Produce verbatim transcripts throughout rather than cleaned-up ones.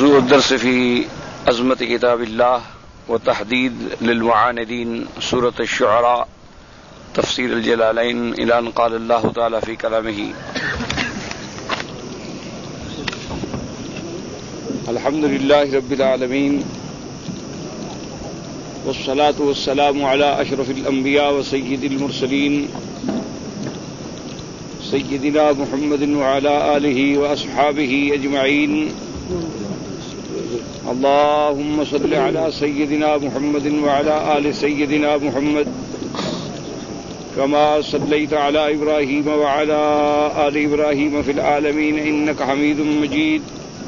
موضوع الدرس في عظمة كتاب الله وتحديد للمعاندين سورة الشعراء تفسير الجلالين إلى أن قال الله تعالى في كلامه: الحمد لله رب العالمين والصلاة والسلام على أشرف الأنبياء وسيد المرسلين سيدنا محمد وعلى آله وأصحابه أجمعين. اللهم صل على سيدنا محمد وعلى آل سيدنا محمد كما صليت على إبراهيم وعلى آل إبراهيم في العالمين إنك حميد مجيد.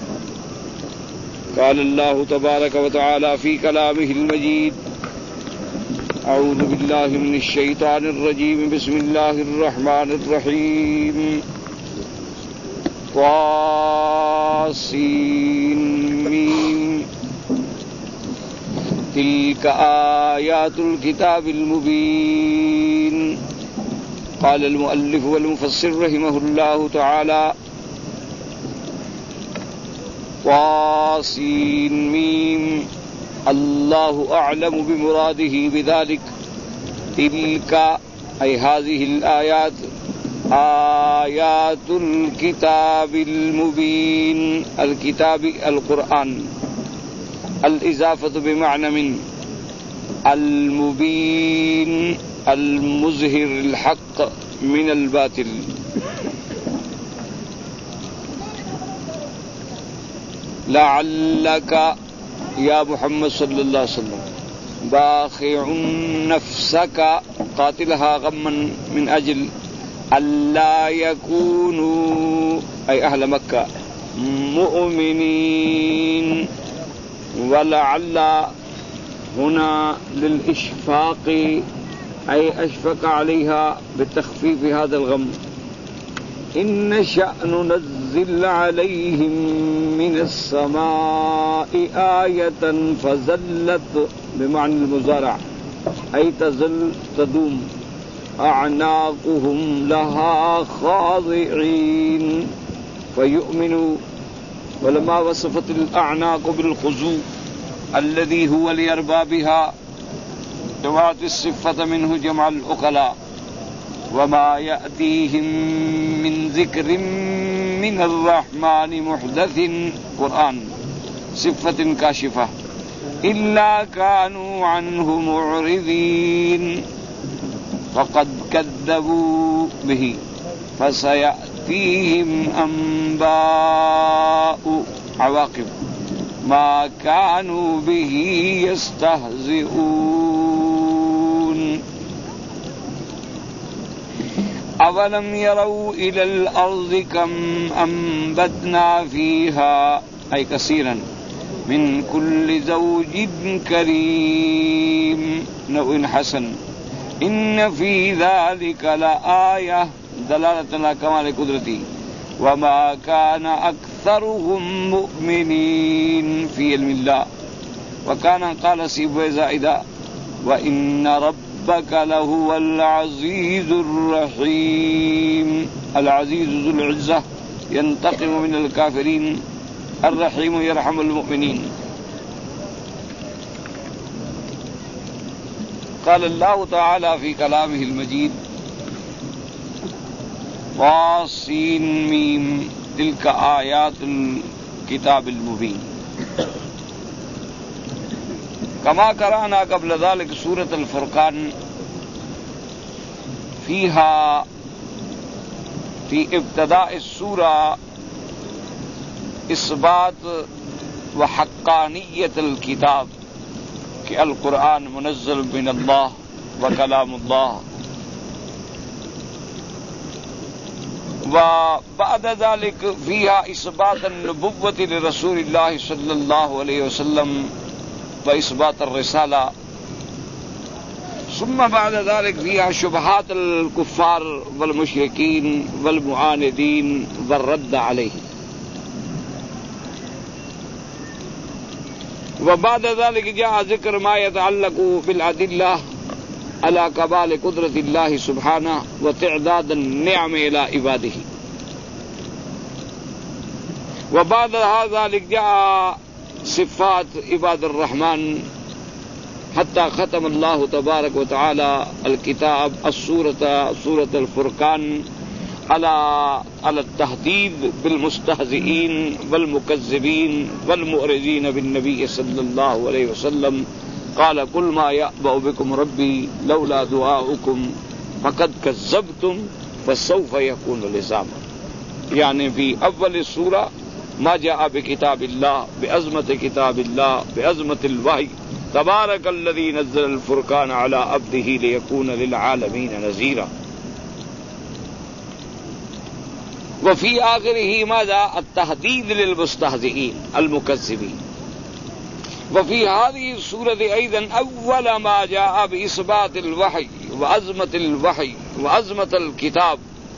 قال الله تبارك وتعالى في كلامه المجيد: أعوذ بالله من الشيطان الرجيم بسم الله الرحمن الرحيم. طاسين ميم تلك آيات الكتاب المبين. قال المؤلف والمفسر رحمه الله تعالى: طاسين ميم الله أعلم بمراده بذلك. تلك أي هذه الآيات آيات الكتاب المبين. الكتاب القرآن، الإضافة بمعنى من، المبين المظهر الحق من الباطل. لعلك یا محمد صلی اللہ علیہ وسلم باخع نفسك قاتلها غما من اجل الا يكونوا اي اهل مكة مؤمنين. ولعل هنا للاشفاق اي اشفق عليها بتخفيف هذا الغم. إن شأن ننزل عليهم من السماء آية فزلت بمعنى المزارع أي تزل تدوم أعناقهم لها خاضعين فيؤمنوا. ولما وصفت الأعناق بالخضوع الذي هو لأربابها جمعت الصفة منه جمع العقلاء. وما يأتيهم من ذكر من الرحمن محدث قرآن صفة كاشفة إلا كانوا عنه معرضين. فقد كذبوا به فسيأتيهم أنباء عواقب ما كانوا به يستهزئون. أولم يروا إلى الأرض كم أنبتنا فيها أي كثيرا من كل زوج كريم نوع حسن إن في ذلك لآية دلالة على كمال قدرتي. وما كان أكثرهم مؤمنين في علم الله. وكان قال سيبوي زائدا وإن رب ربك لهو العزيز الرحيم. العزيز ذو العزة ينتقم من الكافرين، الرحيم يرحم المؤمنين. قال الله تعالى في كلامه المجيد: طاسين ميم تلك آيات الكتاب المبين. كما قرأنا قبل ذلك سورة الفرقان فيها في ابتداء السورة إثبات وحقانية الكتاب کہ القرآن منزل من الله وكلام الله. وبعد ذلك فيها إثبات النبوة لرسول الله صلى الله عليه وسلم وإثبات الرسالة. ثم بعد ذلك فيها شبهات الكفار والمشركين والمعاندين والرد عليه. وبعد ذلك جاء ذكر ما يتعلق بالأدلة على كمال قدرة الله سبحانه وتعداد النعم إلى عباده. وبعد هذا جاء صفات عباد الرحمن حتى ختم الله تبارك وتعالى الكتاب السورة سورة الفرقان على على التهديد بالمستهزئين والمكذبين والمعرضين بالنبي صلى الله عليه وسلم قال قل ما يأبأ بكم ربي لولا دعاؤكم فقد كذبتم فسوف يكون لزاما. يعني في أول السورة ما جاء بكتاب الله بعظمة كتاب الله بعظمة الوحي تبارك الذي نزل الفرقان على عبده ليكون للعالمين نذيرا. وفي آخره ماذا؟ التهديد للمستهزئين المكذبين. وفي هذه السورة أيضا أول ما جاء بإثبات الوحي وعظمة الوحي وعظمة الكتاب،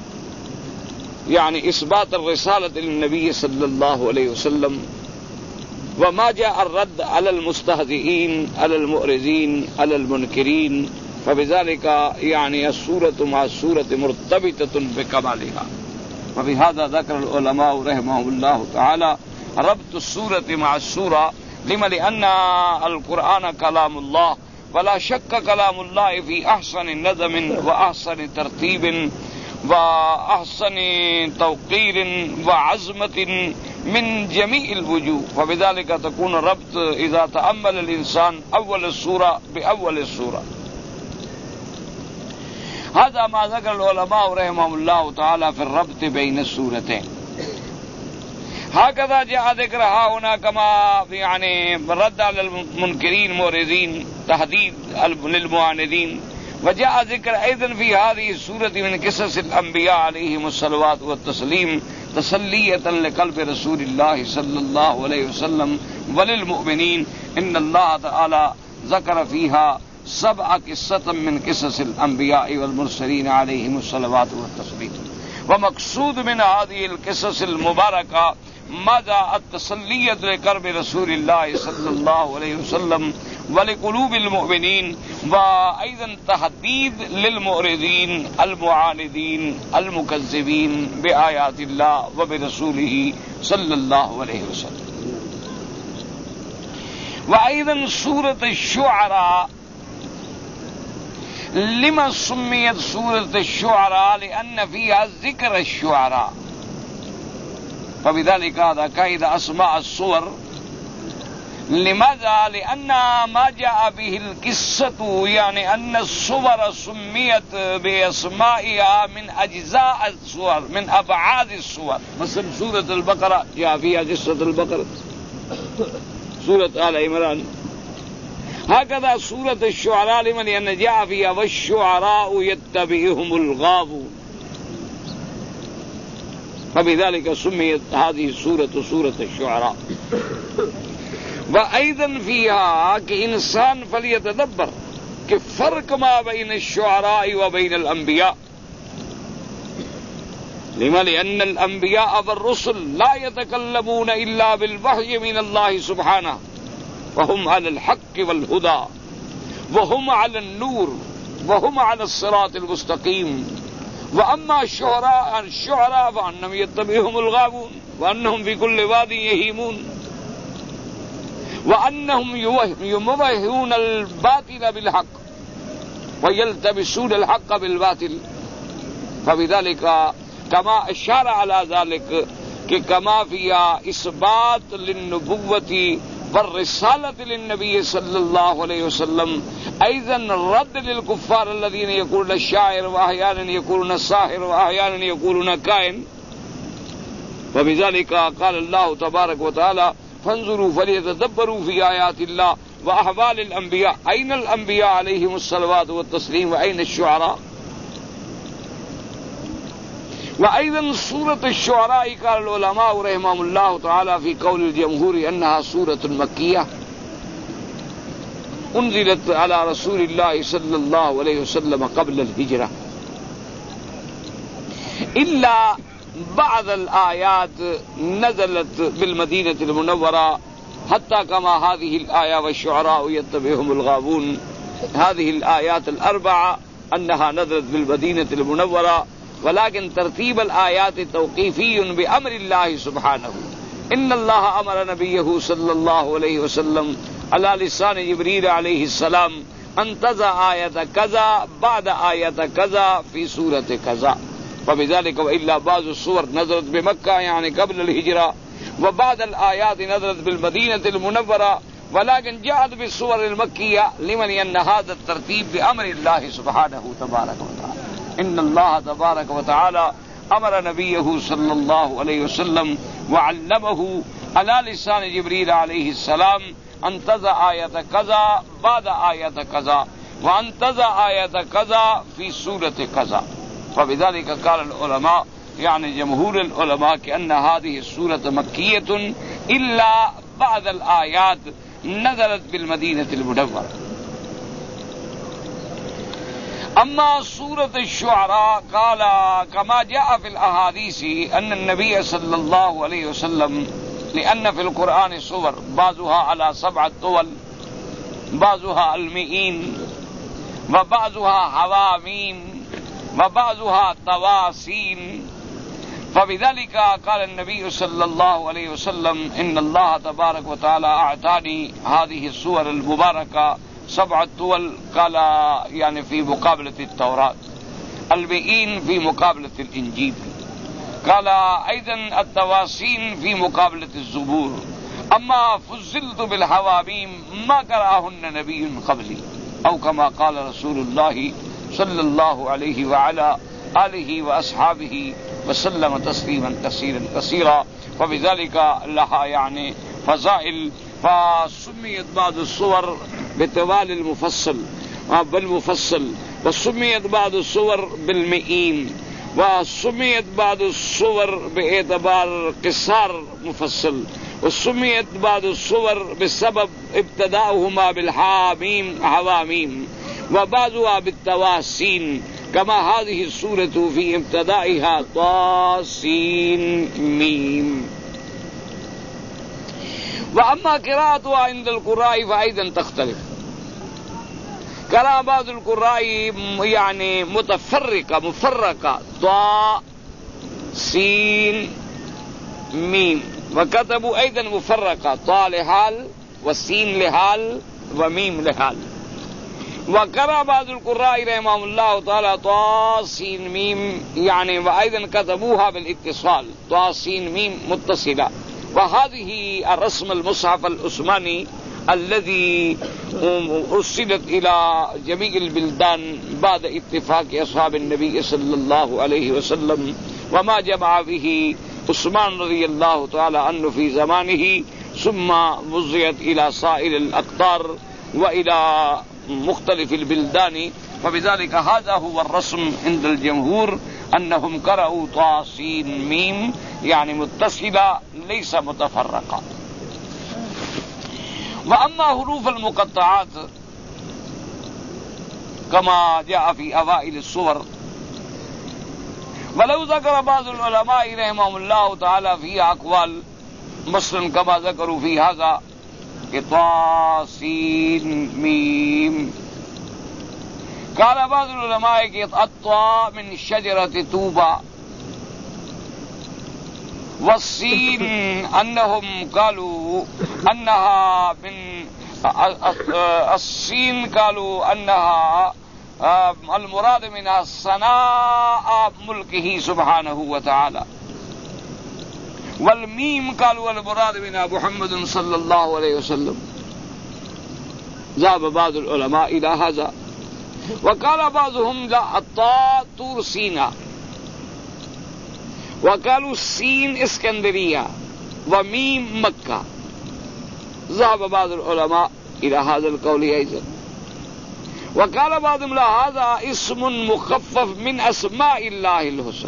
يعني إثبات الرسالة للنبي صلى الله عليه وسلم، وما جاء الرد على المستهزئين على المعرضين على المنكرين. فبذلك يعني السورة مع السورة مرتبطة بكمالها. وبهذا ذكر العلماء رحمهم الله تعالى ربط السورة مع السورة. لما؟ لأن القرآن كلام الله، ولا شك كلام الله في أحسن نظم وأحسن ترتيب وأحسن توقير وعظمة من جميع الوجوه. فبذلك تكون الربط إذا تأمل الإنسان أول السورة بأول السورة. هذا ما ذكر العلماء رحمهم الله تعالى في الربط بين السورتين. هكذا جاء ذكرها هنا كما يعني رد على المنكرين معرضين تهديد للمعاندين. وجاء ذكر أيضا في هذه السورة من قصص الأنبياء عليهم الصلوات والتسليم تسلية لقلب رسول الله صلى الله عليه وسلم وللمؤمنين. إن الله تعالى ذكر فيها سبع قصة من قصص الأنبياء والمرسلين عليهم الصلوات والتسليم. ومقصود من هذه القصص المباركة ماذا؟ التسلية لقلب رسول الله صلى الله عليه وسلم ولقلوب المؤمنين، وأيضا تهديد للمعرضين المعاندين المكذبين بآيات الله وبرسوله صلى الله عليه وسلم. وأيضا سورة الشعراء لما سميت سورة الشعراء؟ لأن فيها ذكر الشعراء. فبذلك هذا كيد أسماء السور. لماذا؟ لأن ما جاء به القصة يعني أن السور سميت بأسمائها من أجزاء السور من أبعاد السور. مثلا سورة البقرة جاء فيها قصة البقرة، سورة آل عمران. هكذا سورة الشعراء لمن أن جاء فيها والشعراء يتبعهم الغاوون. فبذلك سميت هذه السورة سورة الشعراء. وأيضا فيها كإنسان فليتدبر كفرق ما بين الشعراء وبين الأنبياء. لما؟ لأن الأنبياء والرسل لا يتكلمون إلا بالوحي من الله سبحانه، وهم على الحق والهدى، وهم على النور، وهم على الصراط المستقيم. وأما الشعراء الشعراء فأنهم يتبعهم الغاوون، وأنهم في كل واد يهيمون، وأنهم يموهون الباطل بالحق ويلتبسون الحق بالباطل. فبذلك كما أشار على ذلك کہ كما فيها إثبات للنبوة والرسالة للنبي صلى الله عليه وسلم، أيضا رد للكفار الذين يقولون الشاعر وأحيانا يقولون الساحر وأحيانا يقولون كائن. وبذلك قال الله تبارك وتعالى فانظروا فليتدبروا في آيات الله وأحوال الأنبياء. أين الأنبياء عليهم الصلوات والتسليم وأين الشعراء؟ وأيضا سورة الشعراء قال العلماء رحمهم الله تعالى في قول الجمهور أنها سورة مكية أنزلت على رسول الله صلى الله عليه وسلم قبل الهجرة، إلا بعض الآيات نزلت بالمدينة المنورة، حتى كما هذه الآية والشعراء يتبعهم الغاوون. هذه الآيات الأربعة أنها نزلت بالمدينة المنورة، ولكن ترتيب الآيات توقيفي بأمر الله سبحانه. ان اللہ امر نبیہ صلی اللہ علیہ وسلم علی لسان جبریل علیہ السلام ان تضع آیت کذا بعد آیت کذا فی سورۃ کذا فبذلك والا بعض السور نزلت بمکہ یعنی قبل الہجرہ وبعض الآیات نزلت بالمدینۃ المنورہ ولكن جاءت بالسور المکیہ لمن ان هذا الترتیب بامر اللہ سبحانہ تبارک وتعالی ان اللہ تبارک وتعالی امر نبیہ صلی اللہ علیہ وسلم وعلمہ علی لسان جبریل علیہ السلام ان تضع آیت کذا بعد آیت کذا وان تضع آیت کذا فی سورۃ کذا فبذلك قال العلماء یعنی جمہور العلماء کہ ان هذه السورۃ مکیۃ الا بعد الآیات نزلت بالمدینۃ المنورہ. اما سورۃ الشعراء قال كما جاء في الاحاديث ان النبي صلى الله عليه وسلم لأن في القرآن سور بعضها على سبعة طول بعضها المئين وبعضها حواميم وبعضها تواسين فبذلك قال النبي صلى الله عليه وسلم إن الله تبارك وتعالى أعطاني هذه السور المباركة سبعة طول قال يعني في مقابلة التوراة المئين في مقابلة الإنجيل قال أيضا التواسين في مقابلة الزبور أما فزلت بالحواميم ما قرأهن نبي قبلي أو كما قال رسول الله صلى الله عليه وعلى آله وأصحابه وسلم تسليما كثيرا كثيرا فبذلك لها يعني فضائل فسميت بعض الصور بطوال المفصل بالمفصل وسميت بعض الصور بالمئين وسميت بعض الصور باعتبار قصار مفصل وسميت بعض الصور بسبب ابتداؤهما بالحاميم حواميم وبعضها بالتواسين كما هذه السورة في ابتدائها طاسين ميم. وأما قراءتها عند القراء فأيضا تختلف. قرأ بعض القراء يعني متفرقة مفرقة طاء سين ميم وكتبوا أيضا مفرقة طاء لحال والسين لحال وميم لحال. وقرأ بعض القراء رحمهم الله تعالى طاء سين ميم يعني وأيضا كتبوها بالاتصال طاء سين ميم متصلة. وهذه الرسم المصحف العثماني الذي أرسلت إلى جميع البلدان بعد اتفاق أصحاب النبي صلى الله عليه وسلم وما جمع به عثمان رضي الله تعالى عنه في زمانه ثم وزعت إلى سائر الأقطار وإلى مختلف البلدان فبذلك هذا هو الرسم عند الجمهور أنهم قرأوا طاسين ميم يعني متصلة ليس متفرقة. وأما حروف المقطعات كما جاء في أوائل السور ولو ذكر بعض العلماء رحمهم الله تعالى فيها أقوال مثلا كما ذكروا في هذا طاسين ميم. قال بعض العلماء الطاء من شجرة توبة والسين أنهم قالوا أنها من السين قالوا أنها المراد منها صناع ملكه سبحانه وتعالى والميم قالوا المراد منها محمد صلى الله عليه وسلم. ذهب بعض العلماء إلى هذا وقال بعضهم لا الطاء طور سيناء وقالوا السين اسكندرية وميم مكة. ذهب بعض العلماء إلى هذا القول أيضا وقال بعضهم لا هذا اسم مخفف من أسماء الله الحسنى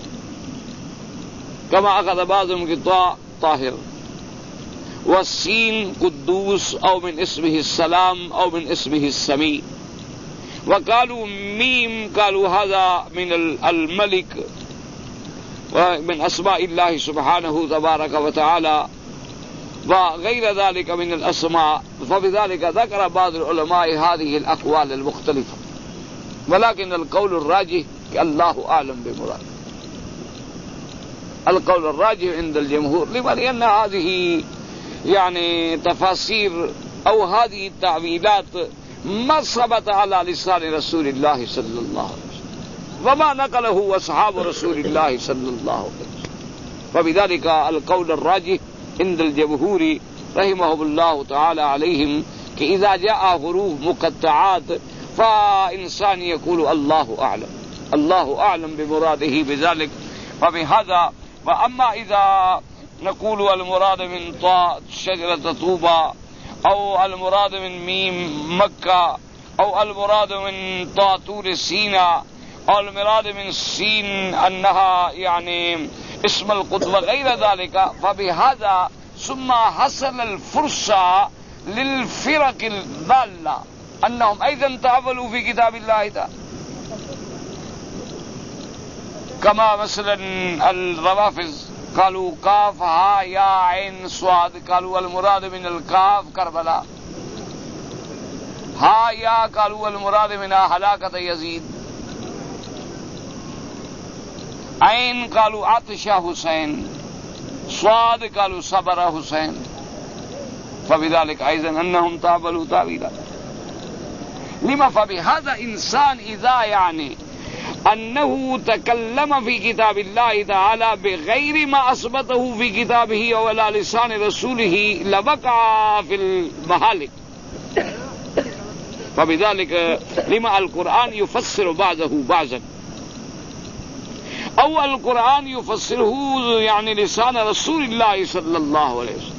كما أخذ بعضهم الطاء طاهر والسين قدوس أو من اسمه السلام أو من اسمه السميع. وقالوا ميم قالوا هذا من الملك ومن أسماء الله سبحانه تبارك وتعالى وغير ذلك من الأسماء. فبذلك ذكر بعض العلماء هذه الأقوال المختلفة ولكن القول الراجح الله أعلم بمراده. القول الراجح عند الجمهور. لما؟ لأن هذه يعني تفاسير أو هذه التأويلات ما ثبت على لسان رسول الله صلى الله عليه وسلم وما نقله أصحاب رسول الله صلى الله عليه وسلم. فبذلك القول الراجح عند الجمهور رحمهم الله تعالى عليهم کہ اذا جاء حروف مقطعات فإنسان يقول الله أعلم الله أعلم بمراده بذلك. وبهذا وأما إذا نقول المراد من طاء شجرة طوبى أو المراد من ميم مكة أو المراد من طاء طور سيناء أو المراد من سين أنها يعني اسم القدس وغير ذلك، فبهذا ثم حصل الفرصة للفرق الضالة أنهم أيضا تعاملوا في كتاب الله تعالى، كما مثلا الروافض قالوا قاف ها يا عين صاد، قالوا المراد من القاف كربلاء، ها يا قالوا المراد من هلاكة يزيد، عين قالوا عطش حسين، صاد قالوا صبر حسين. فبذلك أيضا أنهم تابلوا تاويلا. لما؟ فبهذا إنسان إذا يعني أنه تكلم في كتاب الله تعالى بغير ما أثبته في كتابه ولا لسان رسوله لوقع في المهالك. فبذلك لما القرآن يفسر بعضه بعضا أو القرآن يفسره يعني لسان رسول الله صلى الله عليه وسلم.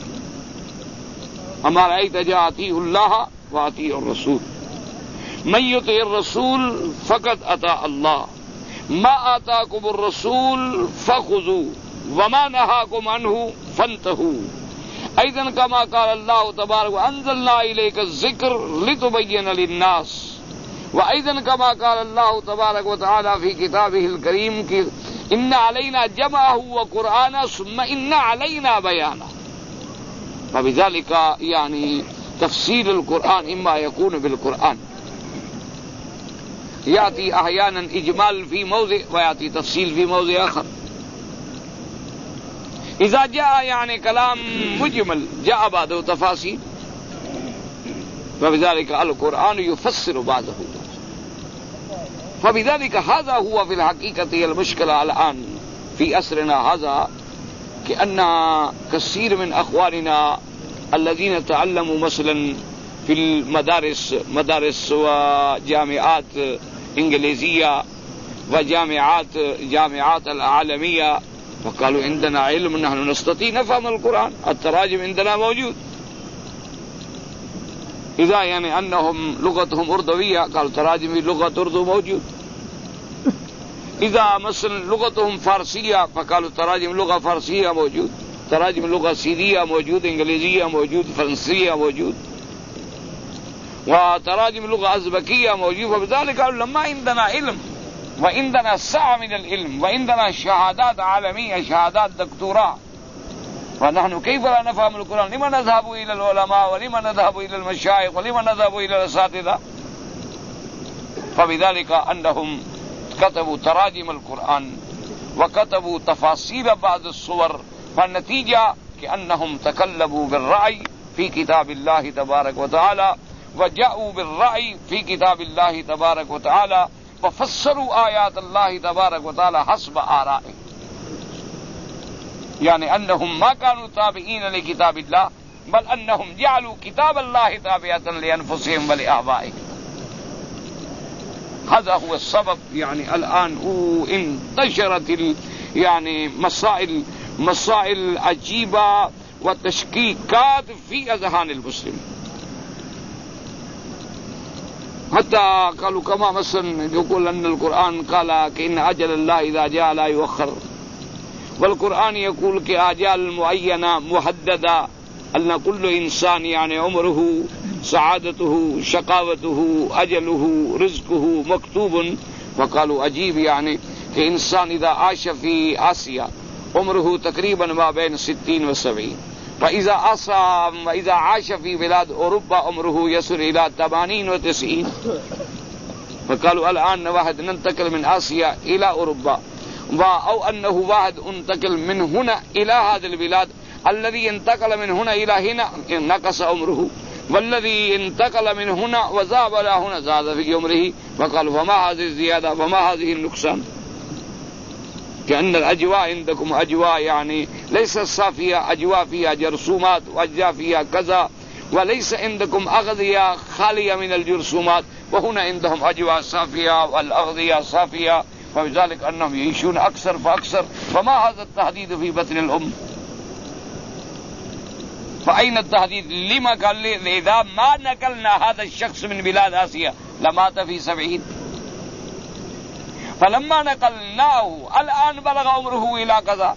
أما رأيت جاء أطيعوا الله وأطيعوا الرسول، من يطع الرسول فقد أطاع الله، ما آتاكم الرسول فخذوا وما نهاكم عنه فانتهوا. أيضا كما قال الله تبارك وأنزلنا إليك الذكر لتبين للناس. وأيضا كما قال الله تبارك وتعالى في كتابه الكريم إن علينا جمعه وقرآنه ثم إن علينا بيانه. فبذلك يعني تفسير القرآن إما يكون بالقرآن، يأتي أحيانا إجمال في موضع ويأتي تفصيل في موضع آخر. إذا جاء يعني كلام مجمل جاء بعده تفاصيل، فبذلك القرآن يفسر بعضه. فبذلك هذا هو في الحقيقة المشكلة الآن في عصرنا هذا، كأن كثير من أخواننا الذين تعلموا مثلا في المدارس مدارس وجامعات إنجليزية وجامعات جامعات العالمية، وقالوا عندنا علم نحن نستطيع نفهم القرآن، التراجم عندنا موجود. إذا يعني أنهم لغتهم أردوية قالوا تراجم لغة أردو موجود. إذا مثلا لغتهم فارسية فقالوا تراجم لغة فارسية موجود، تراجم لغة سيرية موجود، إنجليزية موجود، فرنسية موجود، وتراجم لغة أزبكية موجود. فبذلك قالوا لما عندنا علم وعندنا سعة من العلم وعندنا شهادات عالمية، شهادات دكتوراه، ونحن كيف لا نفهم القرآن؟ لما نذهب إلى العلماء ولما نذهب إلى المشايخ ولما نذهب إلى الأساتذة؟ فبذلك أنهم كتبوا تراجم القرآن وكتبوا تفاصيل بعض الصور، فالنتيجة كأنهم تكلموا بالرأي في كتاب الله تبارك وتعالى وجاءوا بالرأي في كتاب الله تبارك وتعالى وفسروا آيات الله تبارك وتعالى حسب آرائهم، يعني أنهم ما كانوا تابعين لكتاب الله بل أنهم جعلوا كتاب الله تابعة لأنفسهم ولآبائهم. هذا هو السبب. يعني الآن انتشرت يعني مسائل مسائل عجيبة وتشكيكات في أذهان المسلمين، حتى قالوا كما مثلا يقول أن القرآن قال كإن أجل الله إذا جاء لا يؤخر، والقرآن يقول كأجال معينة محددة، أن كل إنسان يعني عمره سعادته شقاوته أجله رزقه مكتوب. وقالوا عجيب يعني کہ انسان إذا عاش في آسيا عمره تقريبا ما بين ستين وسبعين، وإذا عاش وإذا عاش في بلاد أوروبا عمره يصل إلى ثمانين وتسعين. فقالوا الآن واحد ننتقل من آسيا إلى أوروبا أو أنه واحد انتقل من هنا إلى هذه البلاد، الذي انتقل من هنا إلى هنا نقص عمره، والذي انتقل من هنا وذهب إلى هنا زاد في عمره. وقال وما هذه الزيادة وما هذه النقصان، كأن الأجواء عندكم أجواء يعني ليس صافية، أجواء فيها جرثومات وأجواء فيها كذا، وليس عندكم أغذية خالية من الجرثومات، وهنا عندهم أجواء صافية والأغذية صافية، فبذلك أنهم يعيشون أكثر فأكثر. فما هذا التحديد في بطن الأم؟ فأين التحديد؟ لما قال إذا ما نقلنا هذا الشخص من بلاد آسيا لمات في سبعين، فلما نقلناه الآن بلغ عمره إلى كذا.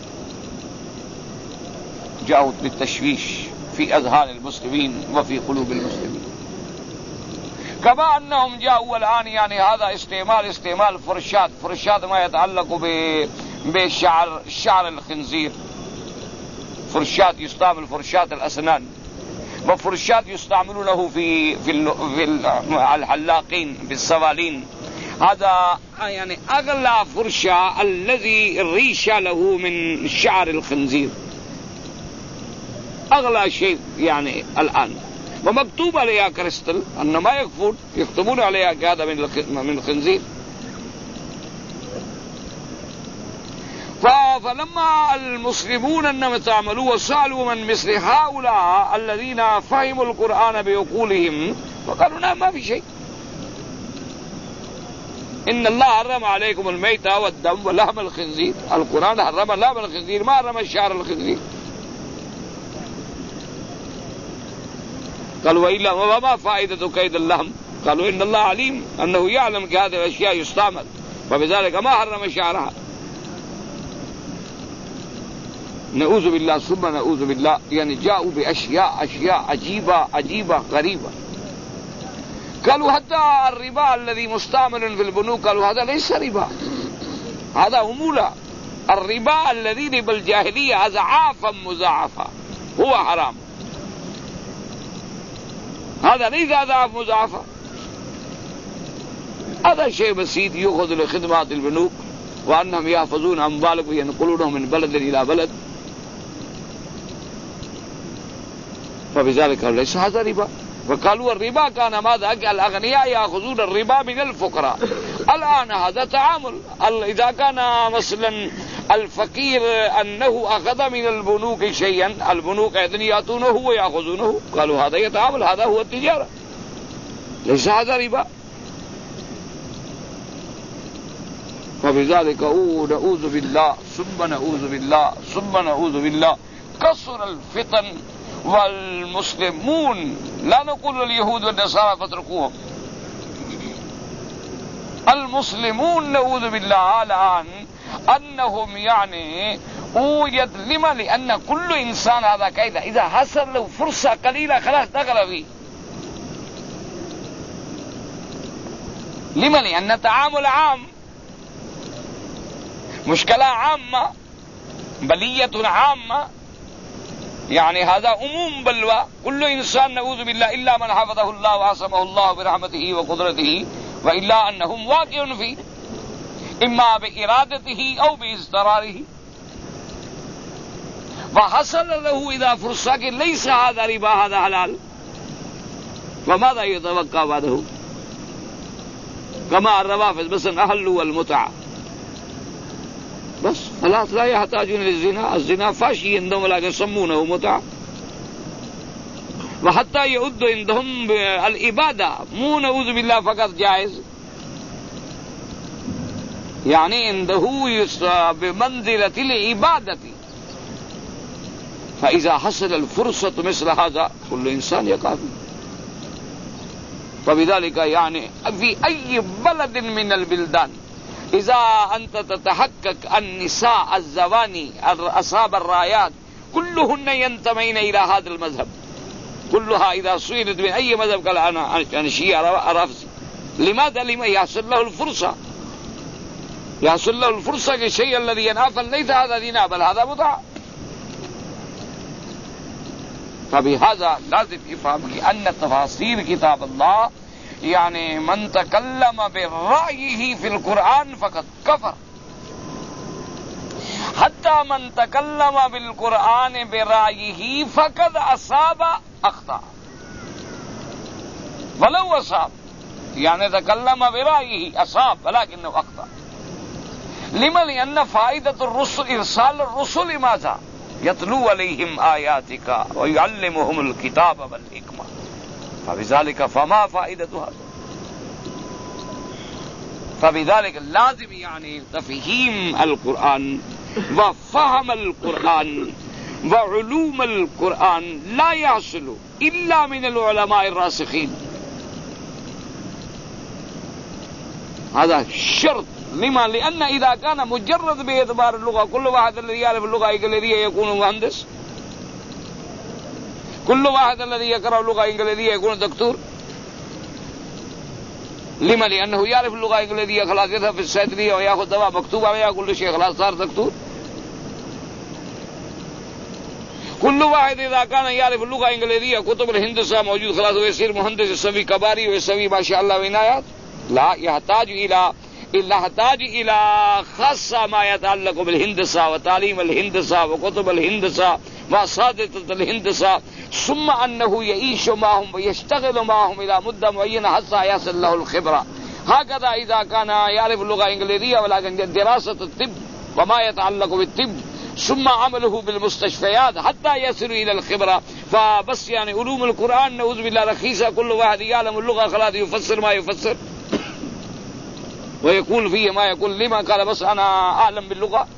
جاءوا بالتشويش في أذهان المسلمين وفي قلوب المسلمين، كما أنهم جاءوا الآن يعني هذا استعمال استعمال فرشات فرشات ما يتعلق بشعر شعر الخنزير، فرشات يستعمل فرشات الأسنان، وفرشات يستعملونه في في في الحلاقين بالسوالين. هذا يعني أغلى فرشة الذي الريش له من شعر الخنزير، أغلى شيء يعني الآن، ومكتوب عليها كريستال، أن ما يكفون يكتبون عليها هذا من الخنزير. فلما المسلمون أنهم يتعاملوا وسألوا من مثل هؤلاء الذين فهموا القرآن بعقولهم فقالوا نعم ما في شيء، إن الله حرم عليكم الميتة والدم ولحم الخنزير، القرآن حرم لحم الخنزير ما حرم شعر الخنزير. قالوا وإلا وما فائدة كيد اللحم؟ قالوا إن الله عليم أنه يعلم هذه الأشياء يستعمل، وبذلك ما حرم شعرها. نعوذ بالله ثم نعوذ بالله، يعني جاءوا بأشياء أشياء عجيبة عجيبة غريبة. قالوا حتى الربا الذي مستعمل في البنوك قالوا هذا ليس ربا، هذا عمولة. الربا الذي بالجاهلية هذا عافا مضاعفا هو حرام، هذا ليس أضعاف مضاعفة، هذا شيء بسيط يأخذ لخدمات البنوك، وأنهم يحفظون أموالكم وينقلونهم من بلد إلى بلد، فبذلك ليس هذا ربا. وقالوا الربا كان ماذا؟ الأغنياء يأخذون الربا من الفقراء. الآن هذا تعامل، إذا كان مثلا الفقير أنه أخذ من البنوك شيئا، البنوك أيضا يأتونه ويأخذونه، قالوا هذا يتعامل، هذا هو التجارة، ليس هذا ربا. فبذلك نعوذ بالله ثم نعوذ بالله ثم نعوذ بالله. كثر الفتن والمسلمون، لا نقول اليهود والنصارى فاتركوهم، المسلمون نعوذ بالله الآن أنهم يعني أوجد لما؟ لأن كل إنسان هذا كذا إذا حصل له فرصة قليلة خلاص دخل فيه. لما؟ لأن التعامل عام، مشكلة عامة، بلية عامة، يعني هذا عموم بلوى، كل إنسان نعوذ بالله إلا من حفظه الله وعصمه الله برحمته وقدرته، وإلا أنهم واقع فيه إما بإرادته أو بإضطراره. وحصل له إذا فرصة ليس هذا ربا هذا حلال، وماذا يتوقع بعده؟ كما الروافض بس أهلوا المتعة بس خلاص لا يحتاجون للزنا، الزنا فاشي عندهم لكن يسمونه متعة. وحتى يعد عندهم العبادة مو نعوذ بالله فقط جائز، يعني عنده بمنزلة العبادة. فإذا حصل الفرصة مثل هذا كل إنسان يقع فيه. فبذلك يعني في أي بلد من البلدان إذا أنت تتحقق النساء الزواني أصحاب الرايات كلهن ينتمين إلى هذا المذهب، كلها إذا سئلت من أي مذهب قال أنا أنا شيعي رافضي. لماذا؟ لما يحصل له الفرصة، يحصل له الفرصة للشيء الذي ينافل، ليس هذا دين بل هذا متعة. فبهذا لازم يفهم أن تفاصيل كتاب الله يعني من تكلم برأيه في القرآن فقد كفر، حتی من تکلم بالقرآن برائیہ فقد اصاب اخطا ولو اصاب یعنی تکلم برائیہ اصاب ولکنہ اخطا لما لأن فائدة الرسل ارسال الرسل ماذا یتلو علیہم آیاتک ویعلمہم الکتاب والحکمہ فبذلك فما فائدتها فبذلك لازم يعني تفهيم القرآن وفهم القرآن وعلوم القرآن لا يحصل إلا من العلماء الراسخين. هذا شرط. لما لأن إذا كان مجرد باعتبار اللغة كل واحد الذي يعرف اللغة الإنجليزية يكون مهندس، كل واحد الذي يقرأ اللغة الإنجليزية يكون دكتور. لما لأنه يعرف اللغة الإنجليزية خلاص يذهب في الصيدلية ويأخذ دواء مكتوب عليها كل شيء خلاص صار دكتور. كل واحد إذا كان يعرف اللغة الإنجليزية كتب الهندسة موجود خلاص ويصير مهندس يسوي كباري ويسوي ما شاء الله عنايات. لا، يحتاج إلى يحتاج إلى خاصة ما يتعلق بالهندسة وتعليم الهندسة وكتب الهندسة وأساتذة الهندسة، ثم أنه يعيش معهم ويشتغل معهم إلى مدة معينة حتى يصل له الخبرة. هكذا إذا كان يعرف اللغة الإنجليزية ولكن دراسة الطب وما يتعلق بالطب ثم عمله بالمستشفيات حتى يصل إلى الخبرة، فبس يعني علوم القرآن نعوذ بالله رخيصة، كل واحد يعلم اللغة خلاص يفسر ما يفسر ويقول فيه ما يقول. لما قال بس أنا أعلم باللغة.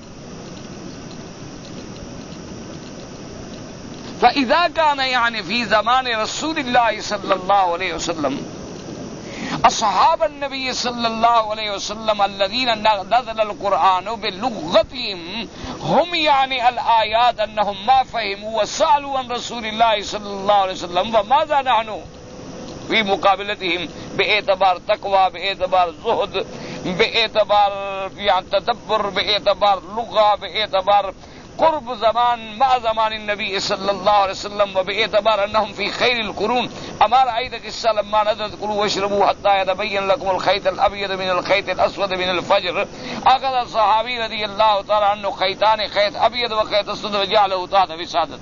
فإذا كان يعني في زمان رسول الله صلى الله عليه وسلم أصحاب النبي صلى الله عليه وسلم الذين نزل القرآن بلغتهم هم يعني الآيات أنهم ما فهموا وسألوا عن رسول الله صلى الله عليه وسلم، فماذا نحن في مقابلتهم باعتبار تقوى، باعتبار زهد، باعتبار يعني تدبر، باعتبار لغة، باعتبار قرب زمان مع زمان النبي صلى الله عليه وسلم، وباعتبار أنهم في خير القرون. أما رأيت قصة لما نزلت كلوا واشربوا حتى يتبين لكم الخيط الأبيض من الخيط الأسود من الفجر، أخذ الصحابي رضي الله تعالى عنه خيطان، خيط أبيض وخيط أسود، وجعله تحت وسادته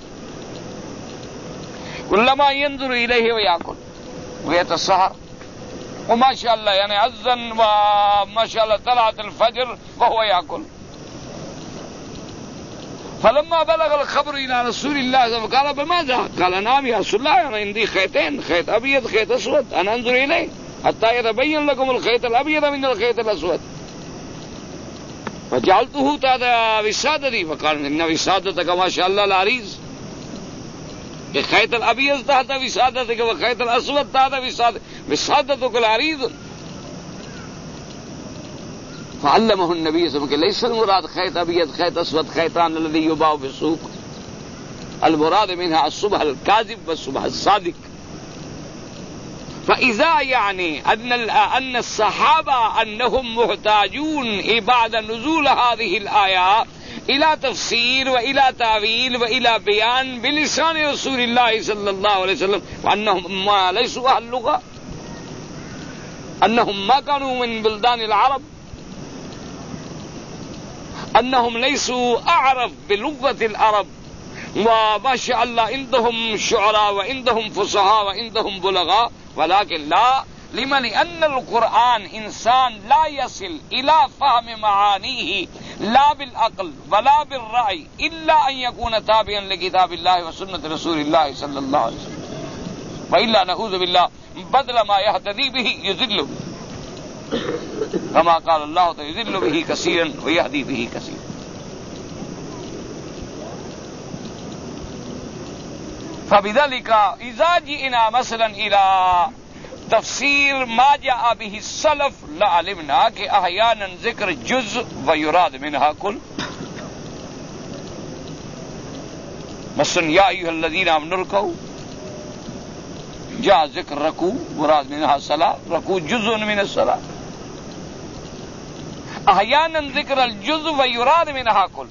كلما ينظر إليه ويأكل ويتسحر، وما شاء الله يعني أذن وما شاء الله طلعت الفجر وهو يأكل. فلما بلغ الخبر إلى رسول الله صلى الله عليه وسلم قال بماذا؟ قال نعم يا رسول الله أنا عندي خيطين، خيط أبيض خيط أسود، أنا أنظر إليه حتى يتبين لكم الخيط الأبيض من الخيط الأسود، فجعلته تحت وسادتي. فقال إن وسادتك ما شاء الله العريض، الخيط الأبيض تحت وسادتك والخيط الأسود تحت وسادتك، وسادتك العريض. فعلمه النبي صلى الله عليه وسلم ليس المراد خيط أبيض خيط أسود خيطان الذي يباع في السوق، المراد منها الصبح الكاذب والصبح الصادق. فإذا يعني أن أن الصحابة أنهم محتاجون بعد نزول هذه الآية إلى تفسير وإلى تأويل وإلى بيان بلسان رسول الله صلى الله عليه وسلم، وأنهم ما ليسوا أهل اللغة، أنهم ما كانوا من بلدان العرب، أنهم ليسوا أعرف بلغة العرب، وما شاء الله عندهم شعراء وعندهم فصحاء وعندهم بلغاء، ولكن لا. لما لأن القرآن إنسان لا يصل إلى فهم معانيه لا بالعقل ولا بالرأي إلا أن يكون تابعا لكتاب الله وسنة رسول الله صلى الله عليه وسلم، وإلا نعوذ بالله بدل ما يهتدي به يذل، كما قال الله تعالى يذل به كثيرا ويهدي به كثيرا. فبذلك إذا جئنا مثلا إلى تفسير ما جاء به السلف لعلمنا کہ احيانا ذکر جزء ويراد منها كل. مثلا يا أيها الذين آمنوا اركعوا، جاء ذکر رکوع مراد منها الصلاة، رکوع جزء من الصلاة. احيانا ذکر الجزء ويراد منها كل.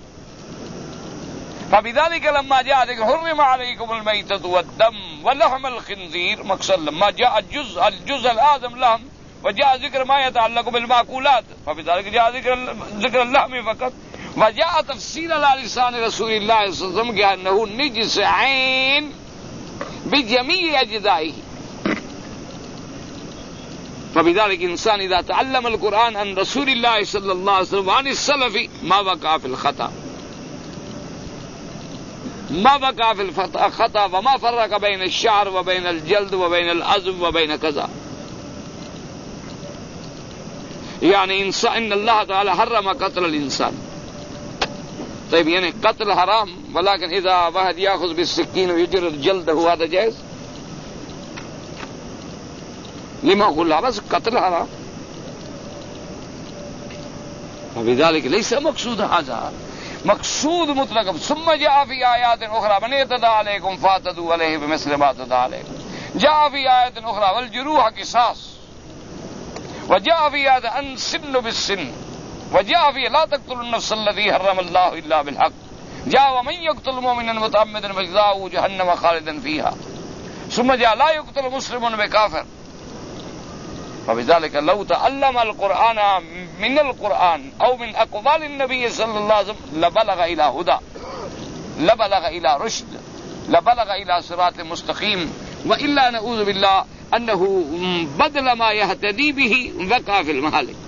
فبذلك لما جاء ذكر حرم عليكم الميتة والدم ولحم الخنزير، مقصد لما جاء الجزء الجزء الآدم لحم وجاء ذكر ما يتعلق بالمأكولات، فبذلك جاء ذكر ذكر اللحم فقط. وجاء تفسیر علی لسان رسول اللہ صلی اللہ علیہ وسلم کہ انہ نجس عین بجمیع اجزائہ. فبذلك انسان اذا تعلم القرآن عن رسول اللہ صلی اللہ علیہ وسلم وعن السلف ما وقع في الخطأ ما وقع في الخطأ وما فرق بين الشعر وبين الجلد وبين العزم وبين كذا. يعني انسان ان اللہ تعالی حرم قتل الانسان. طيب يعني قتل حرام ولكن اذا واحد ياخذ بالسكين ويجر جلده هذا جائز؟ لما قلنا بس قتل حرام. وبذلك ليس مقصود هذا مقصود مطلق. ثم جاء في آيات أخرى من اعتدى عليكم فاعتدوا عليه بمثل ما اعتدى عليكم. جاء في آيات أخرى والجروح قصاص. وجاء في هذا أن سن بالسن. وجاء في لا تقتلوا النفس الذي حرم الله إلا بالحق. جاء ومن يقتل مؤمنا متعمدا فجزاؤه جهنم خالدا فيها. ثم جاء لا يقتل مسلم بكافر. فبذلك لو تعلم القرآن من القرآن أو من أقوال النبي صلى الله عليه وسلم لبلغ إلى هدى لبلغ إلى رشد لبلغ إلى صراط مستقيم. وإلا نعوذ بالله أنه بدل ما يهتدي به وقع في المهالك.